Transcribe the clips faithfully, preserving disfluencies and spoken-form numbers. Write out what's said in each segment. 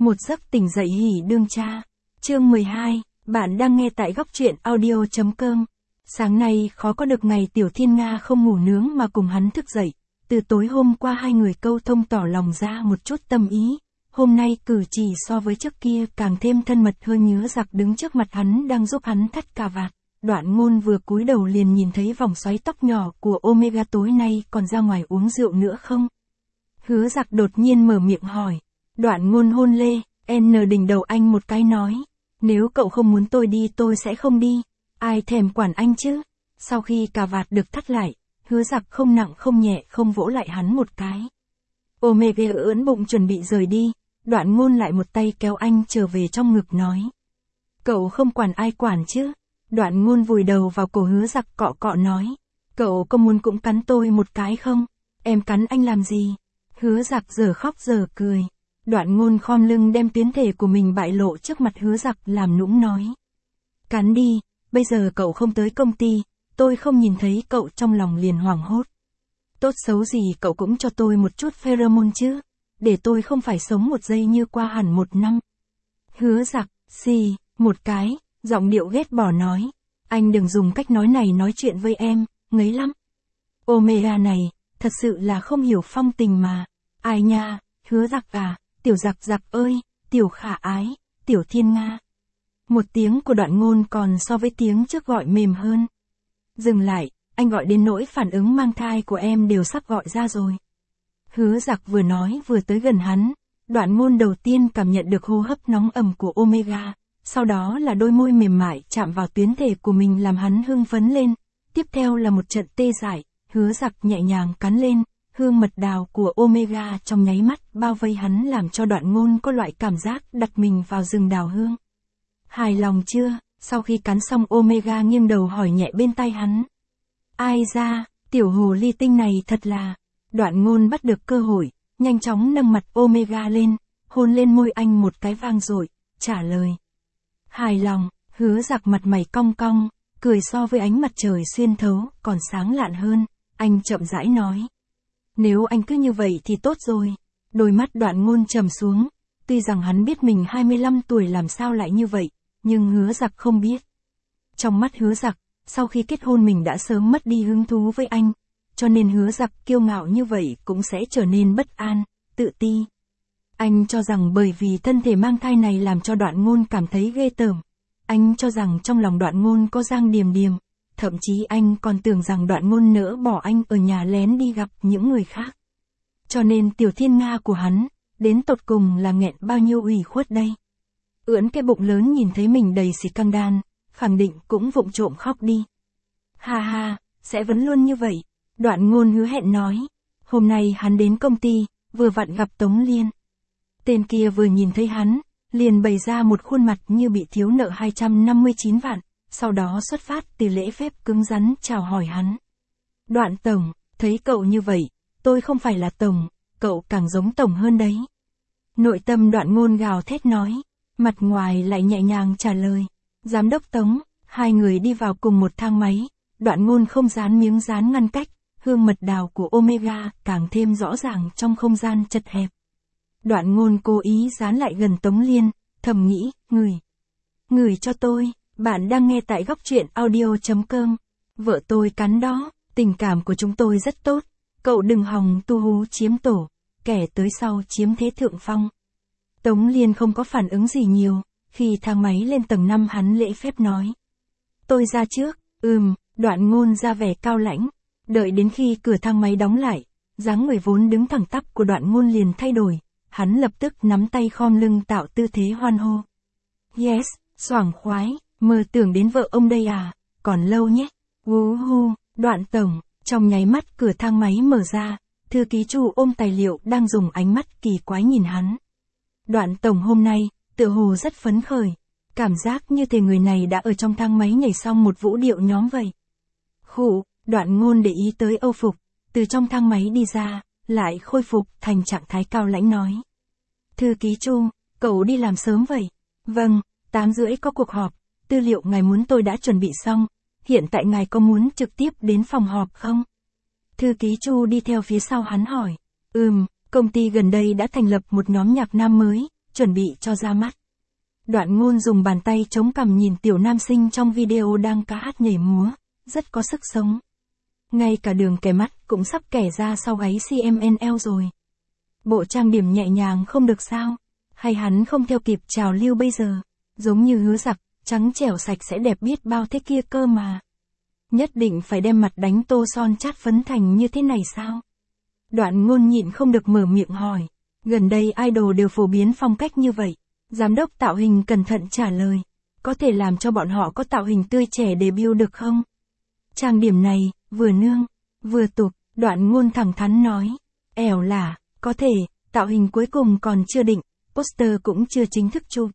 Một giấc tỉnh dậy hỉ đương cha. Chương mười hai, bạn đang nghe tại góc truyện audio chấm com. Sáng nay khó có được ngày Tiểu Thiên Nga không ngủ nướng mà cùng hắn thức dậy. Từ tối hôm qua hai người câu thông tỏ lòng ra một chút tâm ý. Hôm nay cử chỉ so với trước kia càng thêm thân mật hơn. Hứa Giặc đứng trước mặt hắn đang giúp hắn thắt cà vạt. Đoạn Ngôn vừa cúi đầu liền nhìn thấy vòng xoáy tóc nhỏ của Omega. Tối nay còn ra ngoài uống rượu nữa không? Hứa Giặc đột nhiên mở miệng hỏi. Đoạn Ngôn hôn lê, N đỉnh đầu anh một cái nói. Nếu cậu không muốn tôi đi tôi sẽ không đi. Ai thèm quản anh chứ? Sau khi cà vạt được thắt lại, Hứa Giặc không nặng không nhẹ không vỗ lại hắn một cái. Omega ưỡn bụng chuẩn bị rời đi. Đoạn Ngôn lại một tay kéo anh trở về trong ngực nói. Cậu không quản ai quản chứ? Đoạn Ngôn vùi đầu vào cổ Hứa Giặc cọ cọ nói. Cậu có muốn cũng cắn tôi một cái không? Em cắn anh làm gì? Hứa Giặc giờ khóc giờ cười. Đoạn Ngôn khom lưng đem tuyến thể của mình bại lộ trước mặt Hứa Giặc làm nũng nói. Cắn đi, bây giờ cậu không tới công ty, tôi không nhìn thấy cậu trong lòng liền hoảng hốt. Tốt xấu gì cậu cũng cho tôi một chút pheromone chứ, để tôi không phải sống một giây như qua hẳn một năm. Hứa Giặc, xì, một cái, giọng điệu ghét bỏ nói. Anh đừng dùng cách nói này nói chuyện với em, ngấy lắm. Omega này, thật sự là không hiểu phong tình mà. Ai nha, Hứa Giặc à, Tiểu Giặc Giặc ơi, Tiểu Khả Ái, Tiểu Thiên Nga. Một tiếng của Đoạn Ngôn còn so với tiếng trước gọi mềm hơn. Dừng lại, anh gọi đến nỗi phản ứng mang thai của em đều sắp gọi ra rồi. Hứa Giặc vừa nói vừa tới gần hắn. Đoạn Ngôn đầu tiên cảm nhận được hô hấp nóng ẩm của Omega, sau đó là đôi môi mềm mại chạm vào tuyến thể của mình làm hắn hưng phấn lên. Tiếp theo là một trận tê dại, Hứa Giặc nhẹ nhàng cắn lên. Hương mật đào của Omega trong nháy mắt bao vây hắn làm cho Đoạn Ngôn có loại cảm giác đặt mình vào rừng đào hương. Hài lòng chưa? Sau khi cắn xong Omega nghiêng đầu hỏi nhẹ bên tai hắn. Ai ra, tiểu hồ ly tinh này thật là. Đoạn Ngôn bắt được cơ hội, nhanh chóng nâng mặt Omega lên, hôn lên môi anh một cái vang dội, trả lời. Hài lòng, Hứa Giặc mặt mày cong cong, cười so với ánh mặt trời xuyên thấu còn sáng lạn hơn, anh chậm rãi nói. Nếu anh cứ như vậy thì tốt rồi. Đôi mắt Đoạn Ngôn trầm xuống. Tuy rằng hắn biết mình hai mươi lăm tuổi làm sao lại như vậy, nhưng Hứa Giặc không biết. Trong mắt Hứa Giặc, sau khi kết hôn mình đã sớm mất đi hứng thú với anh, cho nên Hứa Giặc kiêu ngạo như vậy cũng sẽ trở nên bất an, tự ti. Anh cho rằng bởi vì thân thể mang thai này làm cho Đoạn Ngôn cảm thấy ghê tởm. Anh cho rằng trong lòng Đoạn Ngôn có Giang Điềm Điềm. Thậm chí anh còn tưởng rằng Đoạn Ngôn nỡ bỏ anh ở nhà lén đi gặp những người khác. Cho nên Tiểu Thiên Nga của hắn, đến tột cùng là nghẹn bao nhiêu ủy khuất đây. Ưỡn cái bụng lớn nhìn thấy mình đầy xì căng đan, khẳng định cũng vụng trộm khóc đi. Ha ha, sẽ vẫn luôn như vậy. Đoạn Ngôn hứa hẹn nói. Hôm nay hắn đến công ty, vừa vặn gặp Tống Liên. Tên kia vừa nhìn thấy hắn, liền bày ra một khuôn mặt như bị thiếu nợ hai trăm năm mươi chín vạn. Sau đó xuất phát từ lễ phép cứng rắn chào hỏi hắn. Đoạn Tổng, thấy cậu như vậy, tôi không phải là Tổng, cậu càng giống Tổng hơn đấy. Nội tâm Đoạn Ngôn gào thét nói, mặt ngoài lại nhẹ nhàng trả lời. Giám đốc Tống, hai người đi vào cùng một thang máy, Đoạn Ngôn không dán miếng dán ngăn cách, hương mật đào của Omega càng thêm rõ ràng trong không gian chật hẹp. Đoạn Ngôn cố ý dán lại gần Tống Liên, thầm nghĩ, ngửi. Ngửi cho tôi. Bạn đang nghe tại góc truyện audio chấm com. Vợ tôi cắn đó, tình cảm của chúng tôi rất tốt. Cậu đừng hòng tu hú chiếm tổ, kẻ tới sau chiếm thế thượng phong. Tống Liên không có phản ứng gì nhiều, khi thang máy lên tầng năm hắn lễ phép nói. Tôi ra trước, ừm, Đoạn Ngôn ra vẻ cao lãnh. Đợi đến khi cửa thang máy đóng lại, dáng người vốn đứng thẳng tắp của Đoạn Ngôn liền thay đổi. Hắn lập tức nắm tay khom lưng tạo tư thế hoan hô. Yes, xoảng khoái. Mơ tưởng đến vợ ông đây à, còn lâu nhé. Wú hu, Đoạn Tổng, trong nháy mắt cửa thang máy mở ra, thư ký Chu ôm tài liệu đang dùng ánh mắt kỳ quái nhìn hắn. Đoạn Tổng hôm nay, tựa hồ rất phấn khởi, cảm giác như thể người này đã ở trong thang máy nhảy xong một vũ điệu nhóm vậy. Khụ, Đoạn Ngôn để ý tới Âu phục, từ trong thang máy đi ra, lại khôi phục thành trạng thái cao lãnh nói. Thư ký Chu, cậu đi làm sớm vậy? Vâng, tám rưỡi có cuộc họp. Tư liệu ngài muốn tôi đã chuẩn bị xong, hiện tại ngài có muốn trực tiếp đến phòng họp không? Thư ký Chu đi theo phía sau hắn hỏi. Ừm, công ty gần đây đã thành lập một nhóm nhạc nam mới, chuẩn bị cho ra mắt. Đoạn Ngôn dùng bàn tay chống cằm nhìn tiểu nam sinh trong video đang ca hát nhảy múa, rất có sức sống. Ngay cả đường kẻ mắt cũng sắp kẻ ra sau gáy xê em en lờ rồi. Bộ trang điểm nhẹ nhàng không được sao? Hay hắn không theo kịp trào lưu bây giờ? Giống như Hứa Giặc, trắng trẻo sạch sẽ đẹp biết bao thế kia cơ mà. Nhất định phải đem mặt đánh tô son chát phấn thành như thế này sao? Đoạn Ngôn nhịn không được mở miệng hỏi. Gần đây idol đều phổ biến phong cách như vậy. Giám đốc tạo hình cẩn thận trả lời. Có thể làm cho bọn họ có tạo hình tươi trẻ debut được không? Trang điểm này, vừa nương, vừa tục, Đoạn Ngôn thẳng thắn nói. Ẻo lả, có thể, tạo hình cuối cùng còn chưa định, poster cũng chưa chính thức chụp.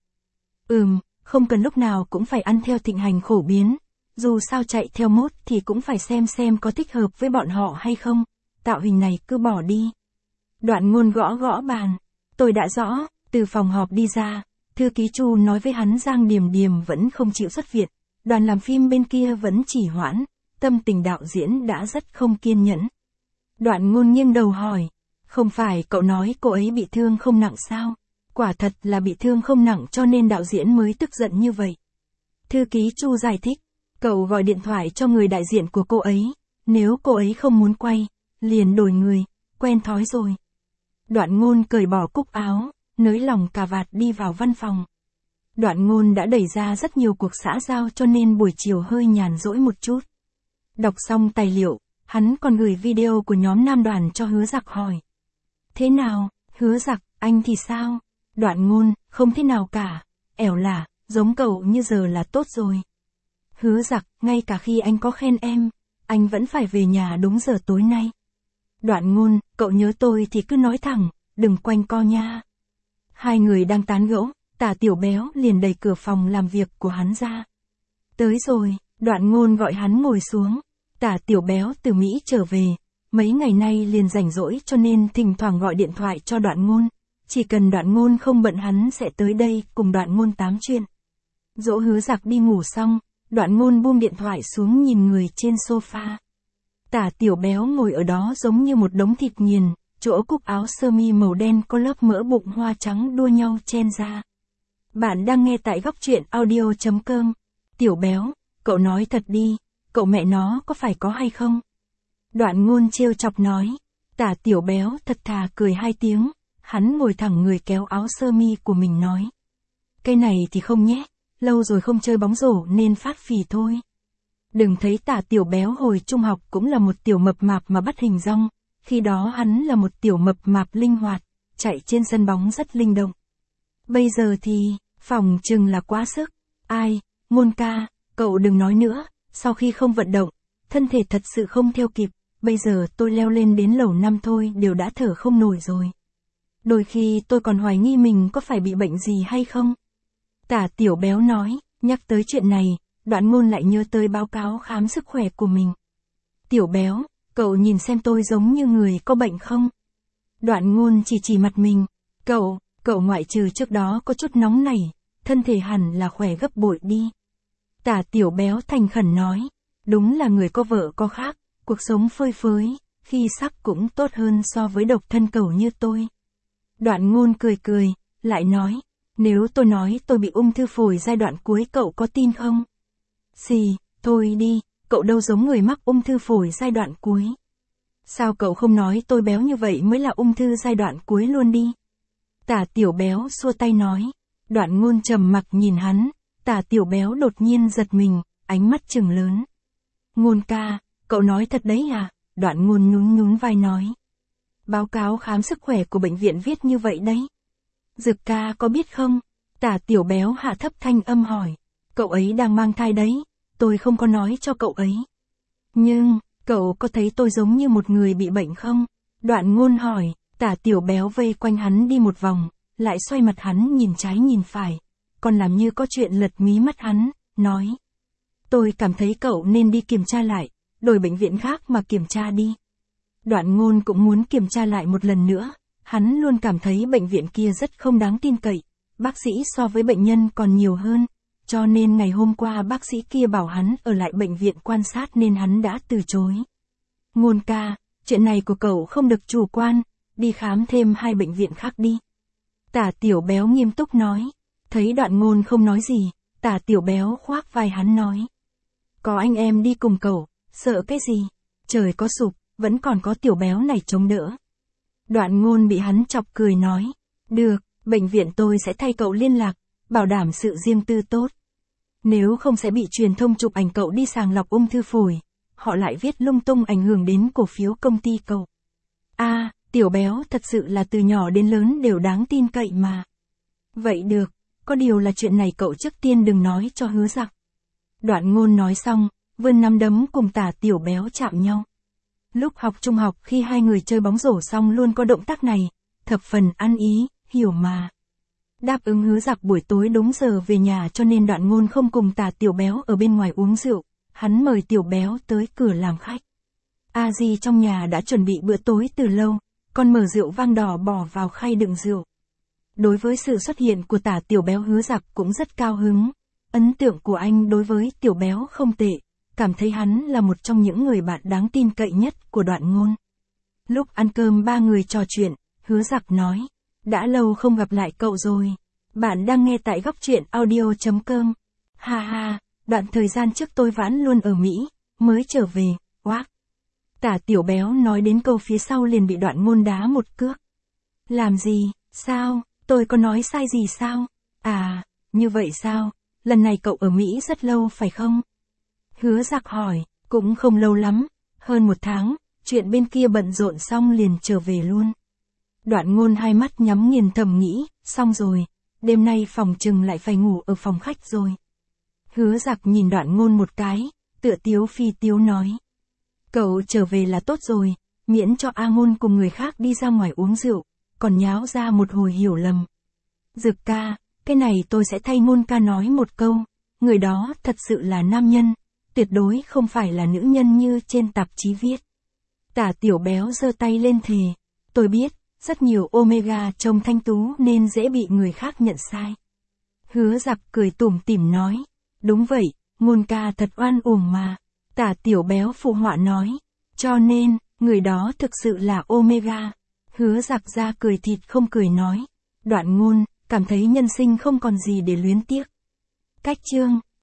Ừm, không cần lúc nào cũng phải ăn theo thịnh hành khổ biến. Dù sao chạy theo mốt thì cũng phải xem xem có thích hợp với bọn họ hay không. Tạo hình này cứ bỏ đi. Đoạn Ngôn gõ gõ bàn. Tôi đã rõ, từ phòng họp đi ra, thư ký Chu nói với hắn Giang Điềm Điềm vẫn không chịu xuất viện, đoàn làm phim bên kia vẫn chỉ hoãn, tâm tình đạo diễn đã rất không kiên nhẫn. Đoạn Ngôn nghiêng đầu hỏi, không phải cậu nói cô ấy bị thương không nặng sao? Quả thật là bị thương không nặng cho nên đạo diễn mới tức giận như vậy. Thư ký Chu giải thích, cậu gọi điện thoại cho người đại diện của cô ấy, nếu cô ấy không muốn quay, liền đổi người, quen thói rồi. Đoạn Ngôn cởi bỏ cúc áo, nới lỏng cà vạt đi vào văn phòng. Đoạn Ngôn đã đẩy ra rất nhiều cuộc xã giao cho nên buổi chiều hơi nhàn rỗi một chút. Đọc xong tài liệu, hắn còn gửi video của nhóm nam đoàn cho Hứa Giặc hỏi. Thế nào, Hứa Giặc, anh thì sao? Đoạn Ngôn, không thế nào cả, ẻo lả, giống cậu như giờ là tốt rồi. Hứa Giặc, ngay cả khi anh có khen em, anh vẫn phải về nhà đúng giờ tối nay. Đoạn Ngôn, cậu nhớ tôi thì cứ nói thẳng, đừng quanh co nha. Hai người đang tán gẫu, Tả Tiểu Béo liền đẩy cửa phòng làm việc của hắn ra. Tới rồi, Đoạn Ngôn gọi hắn ngồi xuống. Tả Tiểu Béo từ Mỹ trở về, mấy ngày nay liền rảnh rỗi cho nên thỉnh thoảng gọi điện thoại cho Đoạn Ngôn. Chỉ cần Đoạn Ngôn không bận hắn sẽ tới đây cùng Đoạn Ngôn tám chuyện. Dỗ Hứa Giặc đi ngủ xong, Đoạn Ngôn buông điện thoại xuống nhìn người trên sofa. Tả Tiểu Béo ngồi ở đó giống như một đống thịt nghiền, chỗ cúc áo sơ mi màu đen có lớp mỡ bụng hoa trắng đua nhau chen ra. Bạn đang nghe tại góc truyện audio chấm com. Tiểu Béo, cậu nói thật đi, cậu mẹ nó có phải có hay không? Đoạn Ngôn trêu chọc nói. Tả Tiểu Béo thật thà cười hai tiếng, hắn ngồi thẳng người kéo áo sơ mi của mình nói. Cái này thì không nhé, lâu rồi không chơi bóng rổ nên phát phì thôi. Đừng thấy Tả Tiểu Béo hồi trung học cũng là một tiểu mập mạp mà bắt hình dong, khi đó hắn là một tiểu mập mạp linh hoạt, chạy trên sân bóng rất linh động. Bây giờ thì, phòng chừng là quá sức. Ai, Ngôn ca, cậu đừng nói nữa, sau khi không vận động, thân thể thật sự không theo kịp, bây giờ tôi leo lên đến lầu năm thôi đều đã thở không nổi rồi. Đôi khi tôi còn hoài nghi mình có phải bị bệnh gì hay không. Tả Tiểu Béo nói, nhắc tới chuyện này, Đoạn Ngôn lại nhớ tới báo cáo khám sức khỏe của mình. Tiểu Béo, cậu nhìn xem tôi giống như người có bệnh không? Đoạn Ngôn chỉ chỉ mặt mình. Cậu, cậu ngoại trừ trước đó có chút nóng nảy, thân thể hẳn là khỏe gấp bội đi. Tả Tiểu Béo thành khẩn nói. Đúng là người có vợ có khác, cuộc sống phơi phới, khi sắc cũng tốt hơn so với độc thân cẩu như tôi. Đoạn Ngôn cười cười, lại nói. Nếu tôi nói tôi bị ung thư phổi giai đoạn cuối cậu có tin không? Xì, thôi đi, cậu đâu giống người mắc ung thư phổi giai đoạn cuối. Sao cậu không nói tôi béo như vậy mới là ung thư giai đoạn cuối luôn đi? Tả Tiểu Béo xua tay nói. Đoạn Ngôn trầm mặc nhìn hắn, Tả Tiểu Béo đột nhiên giật mình, ánh mắt trừng lớn. Ngôn ca, cậu nói thật đấy à? Đoạn Ngôn nhún nhún vai nói. Báo cáo khám sức khỏe của bệnh viện viết như vậy đấy. Dực ca có biết không? Tả Tiểu Béo hạ thấp thanh âm hỏi. Cậu ấy đang mang thai đấy, tôi không có nói cho cậu ấy. Nhưng, cậu có thấy tôi giống như một người bị bệnh không? Đoạn Ngôn hỏi, Tả Tiểu Béo vây quanh hắn đi một vòng, lại xoay mặt hắn nhìn trái nhìn phải, còn làm như có chuyện lật mí mắt hắn, nói. Tôi cảm thấy cậu nên đi kiểm tra lại, đổi bệnh viện khác mà kiểm tra đi. Đoạn Ngôn cũng muốn kiểm tra lại một lần nữa, hắn luôn cảm thấy bệnh viện kia rất không đáng tin cậy, bác sĩ so với bệnh nhân còn nhiều hơn, cho nên ngày hôm qua bác sĩ kia bảo hắn ở lại bệnh viện quan sát nên hắn đã từ chối. Ngôn ca, chuyện này của cậu không được chủ quan, đi khám thêm hai bệnh viện khác đi. Tả Tiểu Béo nghiêm túc nói. Thấy Đoạn Ngôn không nói gì, Tả Tiểu Béo khoác vai hắn nói. Có anh em đi cùng cậu, sợ cái gì? Trời có sụp, vẫn còn có Tiểu Béo này chống đỡ. Đoạn Ngôn bị hắn chọc cười nói. Được, bệnh viện tôi sẽ thay cậu liên lạc, bảo đảm sự riêng tư tốt. Nếu không sẽ bị truyền thông chụp ảnh cậu đi sàng lọc ung thư phổi, họ lại viết lung tung ảnh hưởng đến cổ phiếu công ty cậu. A, à, Tiểu Béo thật sự là từ nhỏ đến lớn đều đáng tin cậy mà. Vậy được, có điều là chuyện này cậu trước tiên đừng nói cho Hứa Giặc. Đoạn Ngôn nói xong, vươn nắm đấm cùng Tả Tiểu Béo chạm nhau. Lúc học trung học khi hai người chơi bóng rổ xong luôn có động tác này, thập phần ăn ý, hiểu mà. Đáp ứng Hứa Giặc buổi tối đúng giờ về nhà cho nên Đoạn Ngôn không cùng Tả Tiểu Béo ở bên ngoài uống rượu, hắn mời Tiểu Béo tới cửa làm khách. A Di trong nhà đã chuẩn bị bữa tối từ lâu, còn mở rượu vang đỏ bỏ vào khay đựng rượu. Đối với sự xuất hiện của Tả Tiểu Béo Hứa Giặc cũng rất cao hứng. Ấn tượng của anh đối với Tiểu Béo không tệ, cảm thấy hắn là một trong những người bạn đáng tin cậy nhất của Đoạn Ngôn. Lúc ăn cơm ba người trò chuyện, Hứa Giặc nói, đã lâu không gặp lại cậu rồi. Bạn đang nghe tại góc truyện audio chấm com. Ha ha, đoạn thời gian trước tôi vãn luôn ở Mỹ, mới trở về, oác. Tả Tiểu Béo nói đến câu phía sau liền bị Đoạn Ngôn đá một cước. Làm gì, sao, tôi có nói sai gì sao? À, như vậy sao, lần này cậu ở Mỹ rất lâu phải không? Hứa Giặc hỏi, cũng không lâu lắm, hơn một tháng, chuyện bên kia bận rộn xong liền trở về luôn. Đoạn Ngôn hai mắt nhắm nghiền thầm nghĩ, xong rồi, đêm nay phòng chừng lại phải ngủ ở phòng khách rồi. Hứa Giặc nhìn Đoạn Ngôn một cái, tựa tiếu phi tiếu nói. Cậu trở về là tốt rồi, miễn cho A Ngôn cùng người khác đi ra ngoài uống rượu, còn nháo ra một hồi hiểu lầm. Dực ca, cái này tôi sẽ thay Ngôn ca nói một câu, người đó thật sự là nam nhân, tuyệt đối không phải là nữ nhân như trên tạp chí viết. Tả Tiểu Béo giơ tay lên thề, tôi biết, rất nhiều omega trông thanh tú nên dễ bị người khác nhận sai. Hứa Giặc cười tủm tỉm nói, đúng vậy, Ngôn ca thật oan uổng mà. Tả Tiểu Béo phụ họa nói, cho nên, người đó thực sự là omega. Hứa Giặc ra cười thịt không cười nói, Đoạn Ngôn, cảm thấy nhân sinh không còn gì để luyến tiếc. Cách chương